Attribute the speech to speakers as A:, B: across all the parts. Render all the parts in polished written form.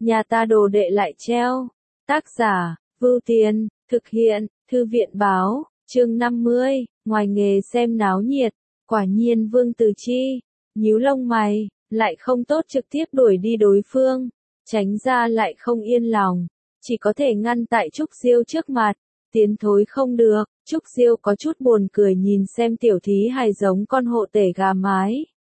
A: nhà ta đồ đệ lại treo. Tác giả, Vưu Tiền, thực hiện, Thư viện báo, chương 50, ngoài nghề xem náo nhiệt, quả nhiên Vương Từ Chi, nhíu lông mày, lại không tốt trực tiếp đuổi đi đối phương, tránh ra lại không yên lòng, chỉ có thể ngăn tại Trúc Diêu trước mặt, tiến thối không được, Trúc Diêu có chút buồn cười nhìn xem tiểu thí hài giống con hộ tể gà mái.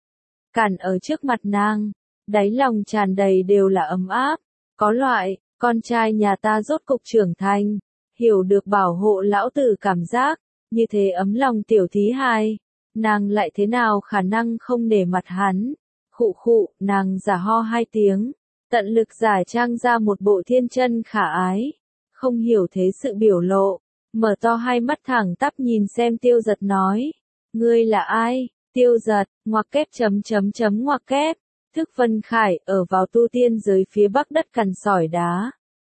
A: Cản ở trước mặt nàng, đáy lòng tràn đầy đều là ấm áp, có loại, con trai nhà ta rốt cục trưởng thành, hiểu được bảo hộ lão tử cảm giác, như thế ấm lòng tiểu thí hài, nàng lại thế nào khả năng không nể mặt hắn. Khụ khụ, nàng giả ho hai tiếng, tận lực giả trang ra một bộ thiên chân khả ái, không hiểu thế sự biểu lộ, mở to hai mắt thẳng tắp nhìn xem Tiêu Giật nói, ngươi là ai? Tiêu Giật, ngoặc kép ngoặc kép, Thức Vân Khải ở vào tu tiên giới phía bắc đất cằn sỏi đá.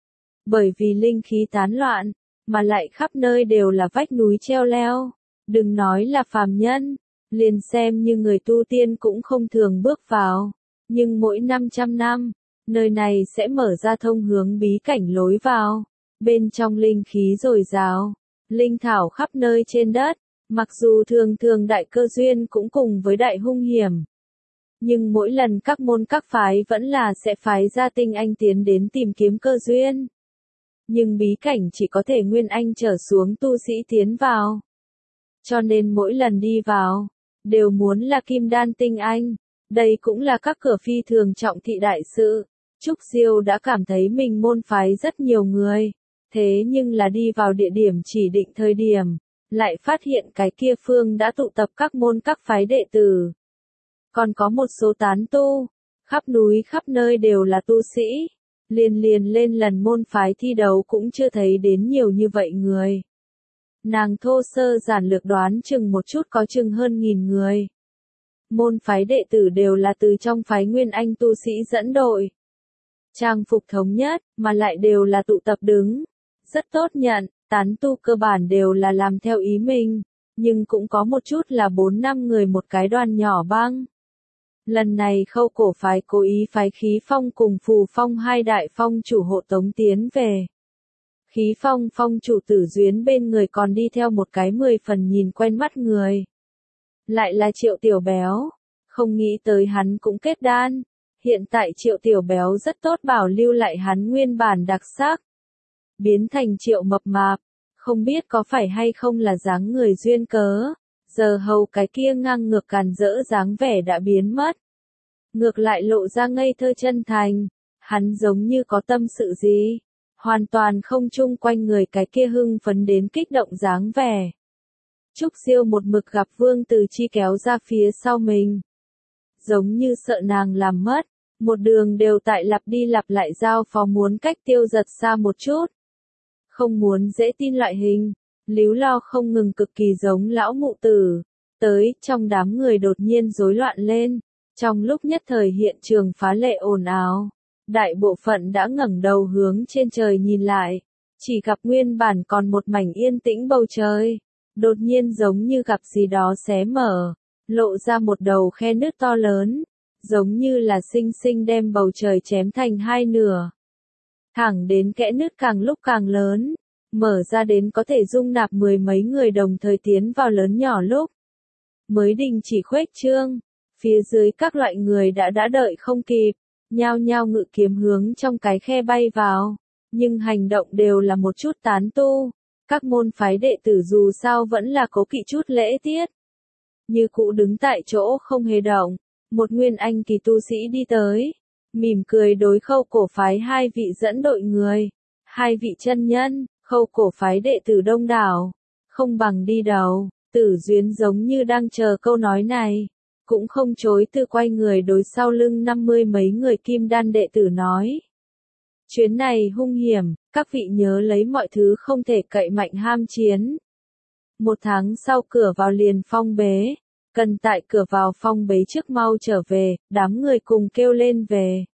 A: Bởi vì linh khí tán loạn, mà lại khắp nơi đều là vách núi treo leo, đừng nói là phàm nhân, liền xem như người tu tiên cũng không thường bước vào, nhưng mỗi 500 năm, nơi này sẽ mở ra thông hướng bí cảnh lối vào, bên trong linh khí dồi dào, linh thảo khắp nơi trên đất, mặc dù thường thường đại cơ duyên cũng cùng với đại hung hiểm. Nhưng mỗi lần các môn các phái vẫn là sẽ phái ra tinh anh tiến đến tìm kiếm cơ duyên. Nhưng bí cảnh chỉ có thể nguyên anh trở xuống tu sĩ tiến vào. Cho nên mỗi lần đi vào, đều muốn là kim đan tinh anh. Đây cũng là các cửa phi thường trọng thị đại sự. Trúc Diêu đã cảm thấy mình môn phái rất nhiều người. Thế nhưng là đi vào địa điểm chỉ định thời điểm, lại phát hiện cái kia phương đã tụ tập các môn các phái đệ tử. Còn có một số tán tu, khắp núi khắp nơi đều là tu sĩ. Liền lên lần môn phái thi đấu cũng chưa thấy đến nhiều như vậy người. Nàng thô sơ giản lược đoán chừng một chút có chừng hơn 1000 người. Môn phái đệ tử đều là từ trong phái Nguyên Anh tu sĩ dẫn đội. Trang phục thống nhất, mà lại đều là tụ tập đứng. Rất tốt nhận, tán tu cơ bản đều là làm theo ý mình, nhưng cũng có một chút là 4-5 người một cái đoàn nhỏ băng. Lần này Khâu Cổ phái cố ý phái Khí Phong cùng Phù Phong hai đại phong chủ hộ tống tiến về. Khí Phong phong chủ Tử Duyến bên người còn đi theo một cái 10 phần nhìn quen mắt người. Lại là Triệu Tiểu Béo, không nghĩ tới hắn cũng kết đan. Hiện tại Triệu Tiểu Béo rất tốt bảo lưu lại hắn nguyên bản đặc sắc. Biến thành Triệu Mập Mạp, không biết có phải hay không là dáng người duyên cớ. Giờ hầu cái kia ngang ngược càn rỡ dáng vẻ đã biến mất. Ngược lại lộ ra ngây thơ chân thành, hắn giống như có tâm sự gì, hoàn toàn không chung quanh người cái kia hưng phấn đến kích động dáng vẻ. Trúc Diêu một mực gặp Vương Từ Chi kéo ra phía sau mình. Giống như sợ nàng làm mất, một đường đều tại lặp đi lặp lại giao phó muốn cách Tiêu Giật xa một chút. Không muốn dễ tin loại hình. Líu lo không ngừng cực kỳ giống lão mụ tử. Tới, trong đám người đột nhiên rối loạn lên. Trong lúc nhất thời hiện trường phá lệ ồn ào. Đại bộ phận đã ngẩng đầu hướng trên trời nhìn lại. Chỉ gặp nguyên bản còn một mảnh yên tĩnh bầu trời. Đột nhiên giống như gặp gì đó xé mở. Lộ ra một đầu khe nứt to lớn. Giống như là xinh xinh đem bầu trời chém thành hai nửa. Thẳng đến kẽ nứt càng lúc càng lớn. Mở ra đến có thể dung nạp 10 mấy người đồng thời tiến vào lớn nhỏ lúc. Mới đình chỉ khuếch trương, phía dưới các loại người đã đợi không kịp, nhao nhao ngự kiếm hướng trong cái khe bay vào, nhưng hành động đều là một chút tán tu, các môn phái đệ tử dù sao vẫn là cố kỵ chút lễ tiết. Như cũ đứng tại chỗ không hề động, một nguyên anh kỳ tu sĩ đi tới, mỉm cười đối Khâu Cổ phái hai vị dẫn đội người, hai vị chân nhân. Khâu Cổ phái đệ tử đông đảo, không bằng đi đầu, Tử Duyến giống như đang chờ câu nói này, cũng không chối từ quay người đối sau lưng 50 mấy người kim đan đệ tử nói. Chuyến này hung hiểm, các vị nhớ lấy mọi thứ không thể cậy mạnh ham chiến. 1 tháng sau cửa vào liền phong bế, cần tại cửa vào phong bế trước mau trở về, đám người cùng kêu lên về.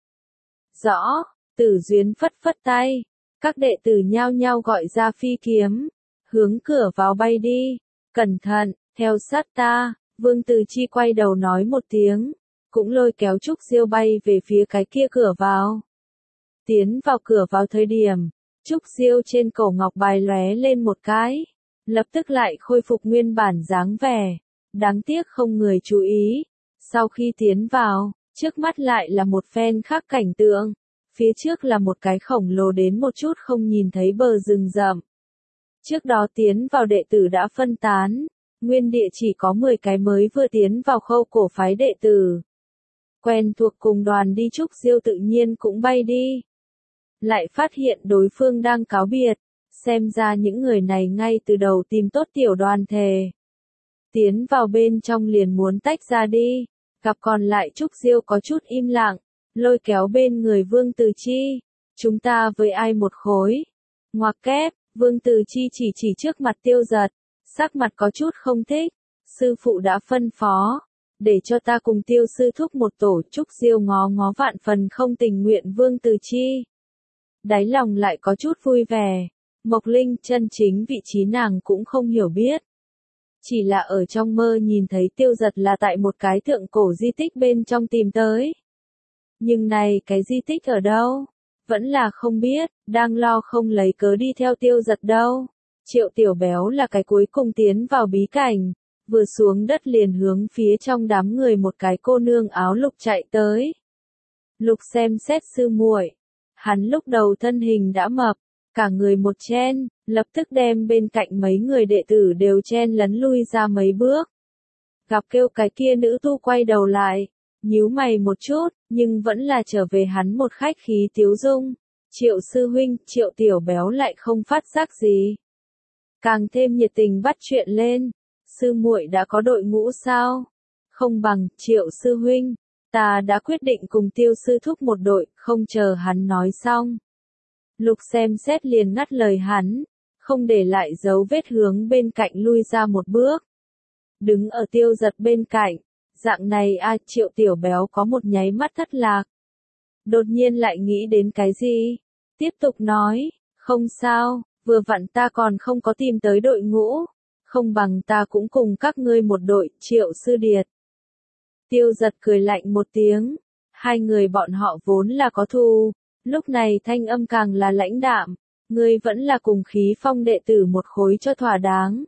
A: Rõ, Tử Duyến phất phất tay. Các đệ tử nhao nhao gọi ra phi kiếm, hướng cửa vào bay đi, cẩn thận, theo sát ta, Vương Từ Chi quay đầu nói một tiếng, cũng lôi kéo Trúc Diêu bay về phía cái kia cửa vào. Tiến vào cửa vào thời điểm, Trúc Diêu trên cổ ngọc bài lóe lên một cái, lập tức lại khôi phục nguyên bản dáng vẻ. Đáng tiếc không người chú ý. Sau khi tiến vào, trước mắt lại là một phen khác cảnh tượng. Phía trước là một cái khổng lồ đến một chút không nhìn thấy bờ rừng rậm. Trước đó tiến vào đệ tử đã phân tán, nguyên địa chỉ có 10 cái mới vừa tiến vào khâu cổ phái đệ tử. Quen thuộc cùng đoàn đi Trúc Diêu tự nhiên cũng bay đi. Lại phát hiện đối phương đang cáo biệt, xem ra những người này ngay từ đầu tìm tốt tiểu đoàn thể. Tiến vào bên trong liền muốn tách ra đi, gặp còn lại Trúc Diêu có chút im lặng, lôi kéo bên người Vương Từ Chi. Chúng ta với ai một khối? Ngoặc kép, Vương Từ Chi chỉ trước mặt Tiêu Giật, sắc mặt có chút không thích. Sư phụ đã phân phó, để cho ta cùng Tiêu sư thúc một tổ. Trúc Diêu ngó ngó vạn phần không tình nguyện Vương Từ Chi. Đáy lòng lại có chút vui vẻ. Mộc Linh chân chính vị trí nàng cũng không hiểu biết. Chỉ là ở trong mơ nhìn thấy Tiêu Giật là tại một cái thượng cổ di tích bên trong tìm tới. Nhưng này cái di tích ở đâu? Vẫn là không biết, đang lo không lấy cớ đi theo Tiêu Giật đâu. Triệu Tiểu Béo là cái cuối cùng tiến vào bí cảnh, vừa xuống đất liền hướng phía trong đám người một cái cô nương áo lục chạy tới. Lục xem xét sư muội, hắn lúc đầu thân hình đã mập, cả người một chen, lập tức đem bên cạnh mấy người đệ tử đều chen lấn lui ra mấy bước. Gặp kêu cái kia nữ tu quay đầu lại, nhíu mày một chút, nhưng vẫn là trở về hắn một khách khí tiếu dung. Triệu sư huynh, Triệu Tiểu Béo lại không phát giác gì. Càng thêm nhiệt tình bắt chuyện lên. Sư muội đã có đội ngũ sao? Không bằng, Triệu sư huynh, ta đã quyết định cùng Tiêu sư thúc một đội, không chờ hắn nói xong. Lục xem xét liền ngắt lời hắn, không để lại dấu vết hướng bên cạnh lui ra một bước. Đứng ở Tiêu Giật bên cạnh, dạng này Triệu Tiểu Béo có một nháy mắt thất lạc. Đột nhiên lại nghĩ đến cái gì? Tiếp tục nói, không sao, vừa vặn ta còn không có tìm tới đội ngũ, không bằng ta cũng cùng các ngươi một đội. Triệu sư điệt. Tiêu Giật cười lạnh một tiếng, hai người bọn họ vốn là có thù, lúc này thanh âm càng là lãnh đạm, ngươi vẫn là cùng khí phong đệ tử một khối cho thỏa đáng.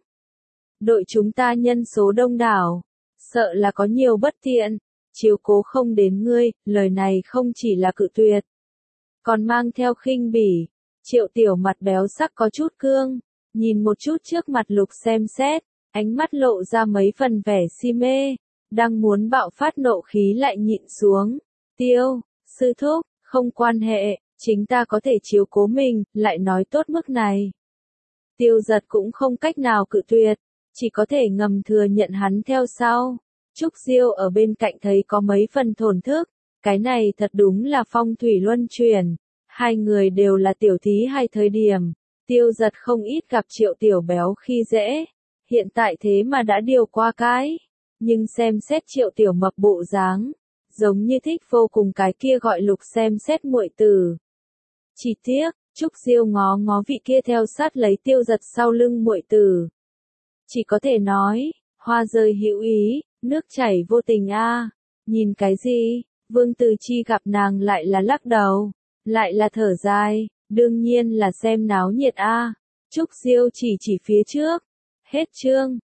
A: Đội chúng ta nhân số đông đảo, sợ là có nhiều bất tiện, chiếu cố không đến ngươi. Lời này không chỉ là cự tuyệt, còn mang theo khinh bỉ. Triệu Tiểu mặt béo sắc có chút cương, nhìn một chút trước mặt Lục xem xét, ánh mắt lộ ra mấy phần vẻ si mê, đang muốn bạo phát nộ khí lại nhịn xuống. Tiêu sư thúc, không quan hệ, chính ta có thể chiếu cố mình, lại nói tốt mức này. Tiêu Giật cũng không cách nào cự tuyệt, chỉ có thể ngầm thừa nhận hắn theo sau. Trúc Diêu ở bên cạnh thấy có mấy phần thổn thức, cái này thật đúng là phong thủy luân chuyển. Hai người đều là tiểu thí hai thời điểm, Tiêu Giật không ít gặp Triệu Tiểu Béo khi dễ, hiện tại thế mà đã điều qua cái, nhưng xem xét Triệu Tiểu mập bộ dáng, giống như thích vô cùng cái kia gọi Lục xem xét muội tử. Chỉ tiếc, Trúc Diêu ngó ngó vị kia theo sát lấy Tiêu Giật sau lưng muội tử. Chỉ có thể nói, hoa rơi hữu ý, nước chảy vô tình Nhìn cái gì? Vương Từ Chi gặp nàng lại là lắc đầu, lại là thở dài, đương nhiên là xem náo nhiệt Trúc Diêu chỉ phía trước. Hết chương.